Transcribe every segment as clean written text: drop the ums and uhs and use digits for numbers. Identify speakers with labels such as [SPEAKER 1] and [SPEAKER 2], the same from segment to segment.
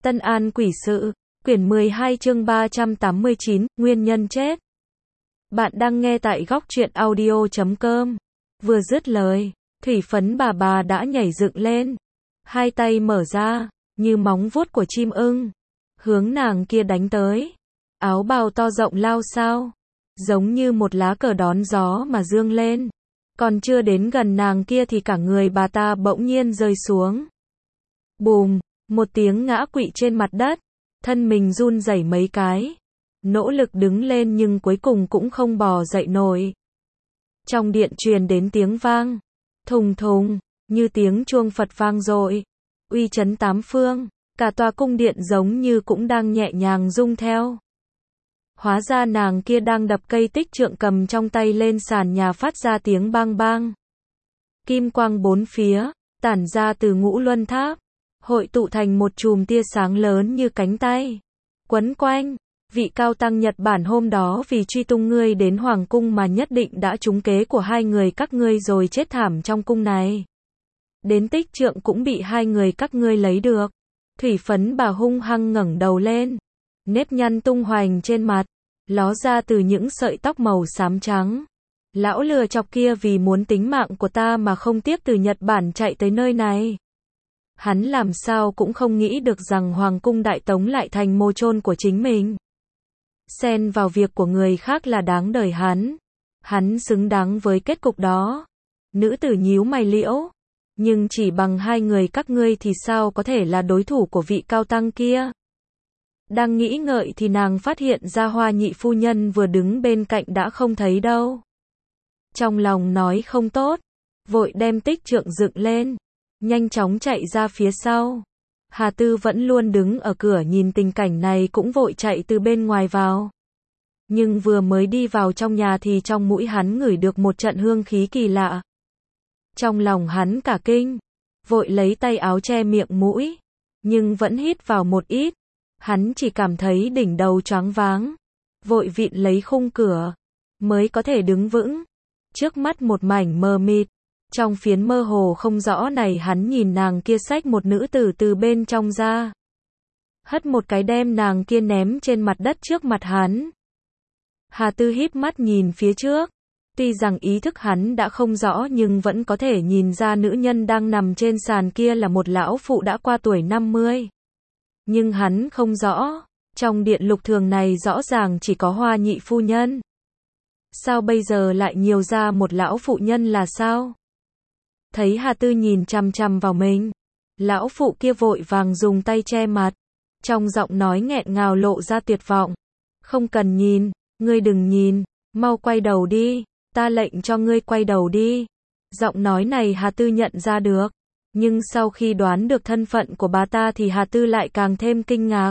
[SPEAKER 1] Tân An Quỷ Sự, quyển 12 chương 389, Nguyên nhân chết. Bạn đang nghe tại góc truyện audio.com. Vừa dứt lời, thủy phấn bà đã nhảy dựng lên. Hai tay mở ra, như móng vuốt của chim ưng. Hướng nàng kia đánh tới. Áo bào to rộng lao sao. Giống như một lá cờ đón gió mà dương lên. Còn chưa đến gần nàng kia thì cả người bà ta bỗng nhiên rơi xuống. Bùm, một tiếng ngã quỵ trên mặt đất. Thân mình run rẩy mấy cái. Nỗ lực đứng lên nhưng cuối cùng cũng không bò dậy nổi. Trong điện truyền đến tiếng vang. Thùng thùng, như tiếng chuông Phật vang dội. Uy chấn tám phương. Cả tòa cung điện giống như cũng đang nhẹ nhàng rung theo. Hóa ra nàng kia đang đập cây tích trượng cầm trong tay lên sàn nhà phát ra tiếng bang bang. Kim quang bốn phía, tản ra từ ngũ luân tháp. Hội tụ thành một chùm tia sáng lớn như cánh tay. Quấn quanh, vị cao tăng Nhật Bản hôm đó vì truy tung ngươi đến hoàng cung mà nhất định đã trúng kế của hai người các ngươi rồi chết thảm trong cung này. Đến tích trượng cũng bị hai người các ngươi lấy được. Thủy phấn bà hung hăng ngẩng đầu lên. Nếp nhăn tung hoành trên mặt, ló ra từ những sợi tóc màu xám trắng. Lão lừa chọc kia vì muốn tính mạng của ta mà không tiếc từ Nhật Bản chạy tới nơi này. Hắn làm sao cũng không nghĩ được rằng Hoàng cung Đại Tống lại thành mồ chôn của chính mình. Xen vào việc của người khác là đáng đời hắn. Hắn xứng đáng với kết cục đó. Nữ tử nhíu mày liễu. Nhưng chỉ bằng hai người các ngươi thì sao có thể là đối thủ của vị cao tăng kia. Đang nghĩ ngợi thì nàng phát hiện ra Hoa nhị phu nhân vừa đứng bên cạnh đã không thấy đâu. Trong lòng nói không tốt. Vội đem tích trượng dựng lên. Nhanh chóng chạy ra phía sau. Hà Tư vẫn luôn đứng ở cửa nhìn tình cảnh này cũng vội chạy từ bên ngoài vào. Nhưng vừa mới đi vào trong nhà thì trong mũi hắn ngửi được một trận hương khí kỳ lạ. Trong lòng hắn cả kinh. Vội lấy tay áo che miệng mũi. Nhưng vẫn hít vào một ít. Hắn chỉ cảm thấy đỉnh đầu choáng váng. Vội vịn lấy khung cửa. Mới có thể đứng vững. Trước mắt một mảnh mờ mịt. Trong phiến mơ hồ không rõ này hắn nhìn nàng kia xách một nữ tử từ bên trong ra. Hất một cái đem nàng kia ném trên mặt đất trước mặt hắn. Hà Tư híp mắt nhìn phía trước. Tuy rằng ý thức hắn đã không rõ nhưng vẫn có thể nhìn ra nữ nhân đang nằm trên sàn kia là một lão phụ đã qua tuổi 50. Nhưng hắn không rõ. Trong điện lục thường này rõ ràng chỉ có Hoa nhị phu nhân. Sao bây giờ lại nhiều ra một lão phụ nhân là sao? Thấy Hà Tư nhìn chằm chằm vào mình. Lão phụ kia vội vàng dùng tay che mặt. Trong giọng nói nghẹn ngào lộ ra tuyệt vọng. Không cần nhìn, ngươi đừng nhìn, mau quay đầu đi, ta lệnh cho ngươi quay đầu đi. Giọng nói này Hà Tư nhận ra được. Nhưng sau khi đoán được thân phận của bà ta thì Hà Tư lại càng thêm kinh ngạc.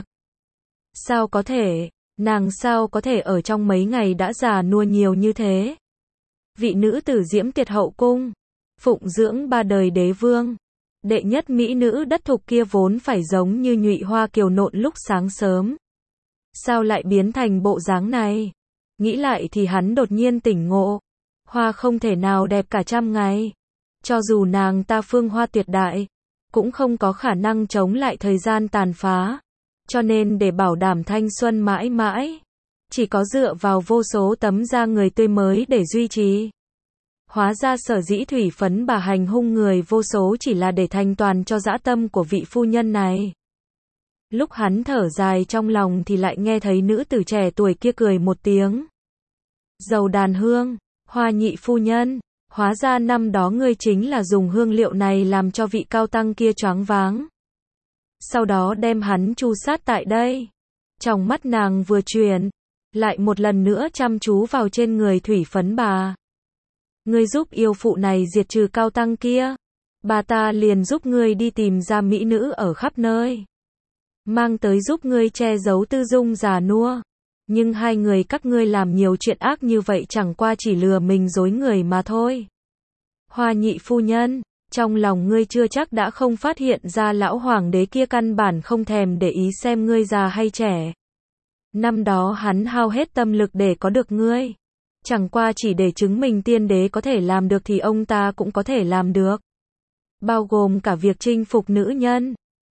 [SPEAKER 1] Sao có thể, nàng sao có thể ở trong mấy ngày đã già nua nhiều như thế? Vị nữ tử Diễm Tiệt hậu cung. Phụng dưỡng ba đời đế vương. Đệ nhất mỹ nữ đất thục kia vốn phải giống như nhụy hoa kiều nộn lúc sáng sớm. Sao lại biến thành bộ dáng này? Nghĩ lại thì hắn đột nhiên tỉnh ngộ. Hoa không thể nào đẹp cả trăm ngày. Cho dù nàng ta phương hoa tuyệt đại, cũng không có khả năng chống lại thời gian tàn phá. Cho nên để bảo đảm thanh xuân mãi mãi, chỉ có dựa vào vô số tấm da người tươi mới để duy trì. Hóa ra sở dĩ thủy phấn bà hành hung người vô số chỉ là để thanh toàn cho dã tâm của vị phu nhân này. Lúc hắn thở dài trong lòng thì lại nghe thấy nữ tử trẻ tuổi kia cười một tiếng. Dầu đàn hương, Hoa nhị phu nhân, hóa ra năm đó ngươi chính là dùng hương liệu này làm cho vị cao tăng kia choáng váng. Sau đó đem hắn tru sát tại đây. Trong mắt nàng vừa chuyển, lại một lần nữa chăm chú vào trên người thủy phấn bà. Ngươi giúp yêu phụ này diệt trừ cao tăng kia. Bà ta liền giúp ngươi đi tìm ra mỹ nữ ở khắp nơi. Mang tới giúp ngươi che giấu tư dung già nua. Nhưng hai người các ngươi làm nhiều chuyện ác như vậy chẳng qua chỉ lừa mình dối người mà thôi. Hoa nhị phu nhân, trong lòng ngươi chưa chắc đã không phát hiện ra lão hoàng đế kia căn bản không thèm để ý xem ngươi già hay trẻ. Năm đó hắn hao hết tâm lực để có được ngươi. Chẳng qua chỉ để chứng minh tiên đế có thể làm được thì ông ta cũng có thể làm được. Bao gồm cả việc chinh phục nữ nhân.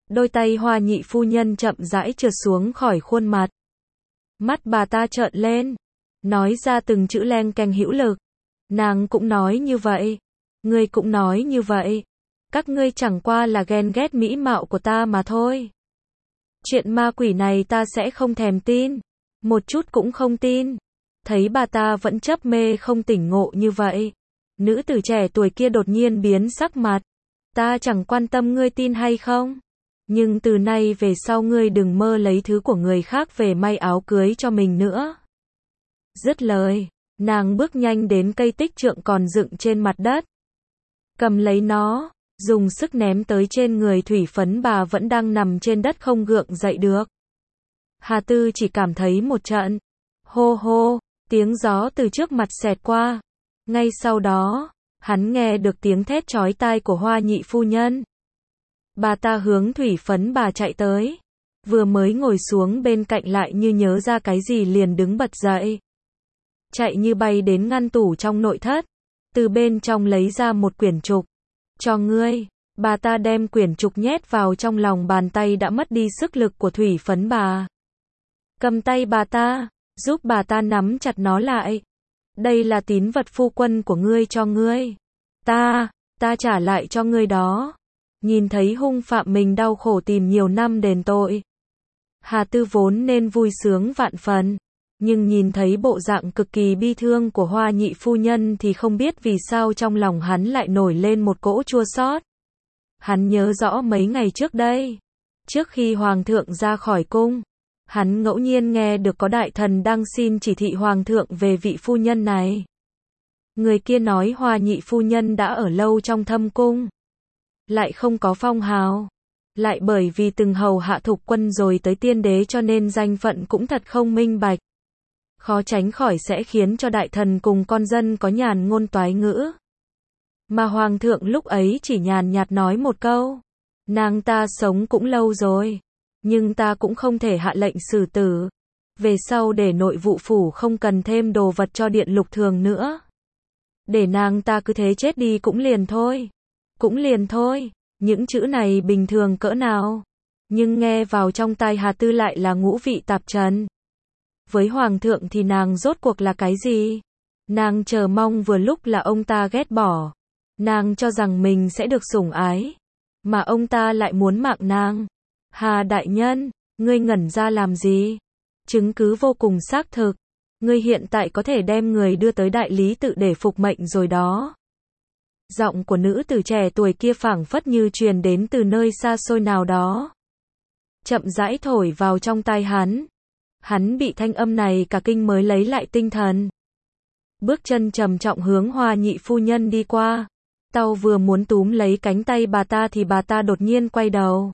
[SPEAKER 1] Đôi tay Hoa nhị phu nhân chậm rãi trượt xuống khỏi khuôn mặt. Mắt bà ta trợn lên, nói ra từng chữ leng keng hữu lực. Nàng cũng nói như vậy. Ngươi cũng nói như vậy. Các ngươi chẳng qua là ghen ghét mỹ mạo của ta mà thôi. Chuyện ma quỷ này ta sẽ không thèm tin. Một chút cũng không tin. Thấy bà ta vẫn chấp mê không tỉnh ngộ như vậy. Nữ tử trẻ tuổi kia đột nhiên biến sắc mặt. Ta chẳng quan tâm ngươi tin hay không. Nhưng từ nay về sau ngươi đừng mơ lấy thứ của người khác về may áo cưới cho mình nữa. Dứt lời, nàng bước nhanh đến cây tích trượng còn dựng trên mặt đất. Cầm lấy nó, dùng sức ném tới trên người thủy phấn bà vẫn đang nằm trên đất không gượng dậy được. Hà Tư chỉ cảm thấy một trận. Hô hô, tiếng gió từ trước mặt xẹt qua. Ngay sau đó, hắn nghe được tiếng thét chói tai của Hoa nhị phu nhân. Bà ta hướng thủy phấn bà chạy tới. Vừa mới ngồi xuống bên cạnh lại như nhớ ra cái gì liền đứng bật dậy. Chạy như bay đến ngăn tủ trong nội thất. Từ bên trong lấy ra một quyển trục. Cho ngươi. Bà ta đem quyển trục nhét vào trong lòng bàn tay đã mất đi sức lực của thủy phấn bà. Cầm tay bà ta, giúp bà ta nắm chặt nó lại. Đây là tín vật phu quân của ngươi cho ngươi. Ta trả lại cho ngươi đó. Nhìn thấy hung phạm mình đau khổ tìm nhiều năm đền tội. Hà Tư vốn nên vui sướng vạn phần. Nhưng nhìn thấy bộ dạng cực kỳ bi thương của Hoa nhị phu nhân thì không biết vì sao trong lòng hắn lại nổi lên một cỗ chua xót. Hắn nhớ rõ mấy ngày trước đây. Trước khi Hoàng thượng ra khỏi cung. Hắn ngẫu nhiên nghe được có đại thần đang xin chỉ thị Hoàng thượng về vị phu nhân này. Người kia nói Hoa nhị phu nhân đã ở lâu trong thâm cung. Lại không có phong hào. Lại bởi vì từng hầu hạ thục quân rồi tới tiên đế cho nên danh phận cũng thật không minh bạch. Khó tránh khỏi sẽ khiến cho đại thần cùng con dân có nhàn ngôn toái ngữ. Mà Hoàng thượng lúc ấy chỉ nhàn nhạt nói một câu. Nàng ta sống cũng lâu rồi. Nhưng ta cũng không thể hạ lệnh xử tử. Về sau để nội vụ phủ không cần thêm đồ vật cho điện lục thường nữa. Để nàng ta cứ thế chết đi cũng liền thôi. Cũng liền thôi. Những chữ này bình thường cỡ nào. Nhưng nghe vào trong tai Hà Tư lại là ngũ vị tạp trần. Với Hoàng thượng thì nàng rốt cuộc là cái gì? Nàng chờ mong vừa lúc là ông ta ghét bỏ. Nàng cho rằng mình sẽ được sủng ái. Mà ông ta lại muốn mạng nàng. Hà đại nhân, ngươi ngẩn ra làm gì? Chứng cứ vô cùng xác thực. Ngươi hiện tại có thể đem người đưa tới đại lý tự để phục mệnh rồi đó. Giọng của nữ tử trẻ tuổi kia phảng phất như truyền đến từ nơi xa xôi nào đó. Chậm rãi thổi vào trong tai hắn. Hắn bị thanh âm này cả kinh mới lấy lại tinh thần. Bước chân trầm trọng hướng Hoa nhị phu nhân đi qua. Tao vừa muốn túm lấy cánh tay bà ta thì bà ta đột nhiên quay đầu.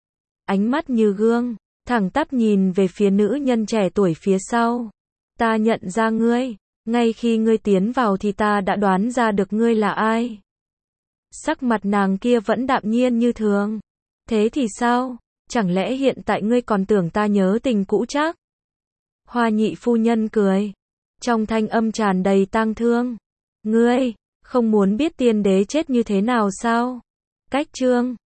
[SPEAKER 1] Ánh mắt như gương, thẳng tắp nhìn về phía nữ nhân trẻ tuổi phía sau. Ta nhận ra ngươi, ngay khi ngươi tiến vào thì ta đã đoán ra được ngươi là ai. Sắc mặt nàng kia vẫn đạm nhiên như thường. Thế thì sao? Chẳng lẽ hiện tại ngươi còn tưởng ta nhớ tình cũ chắc? Hoa nhị phu nhân cười. Trong thanh âm tràn đầy tang thương. Ngươi, không muốn biết tiên đế chết như thế nào sao? Cách chương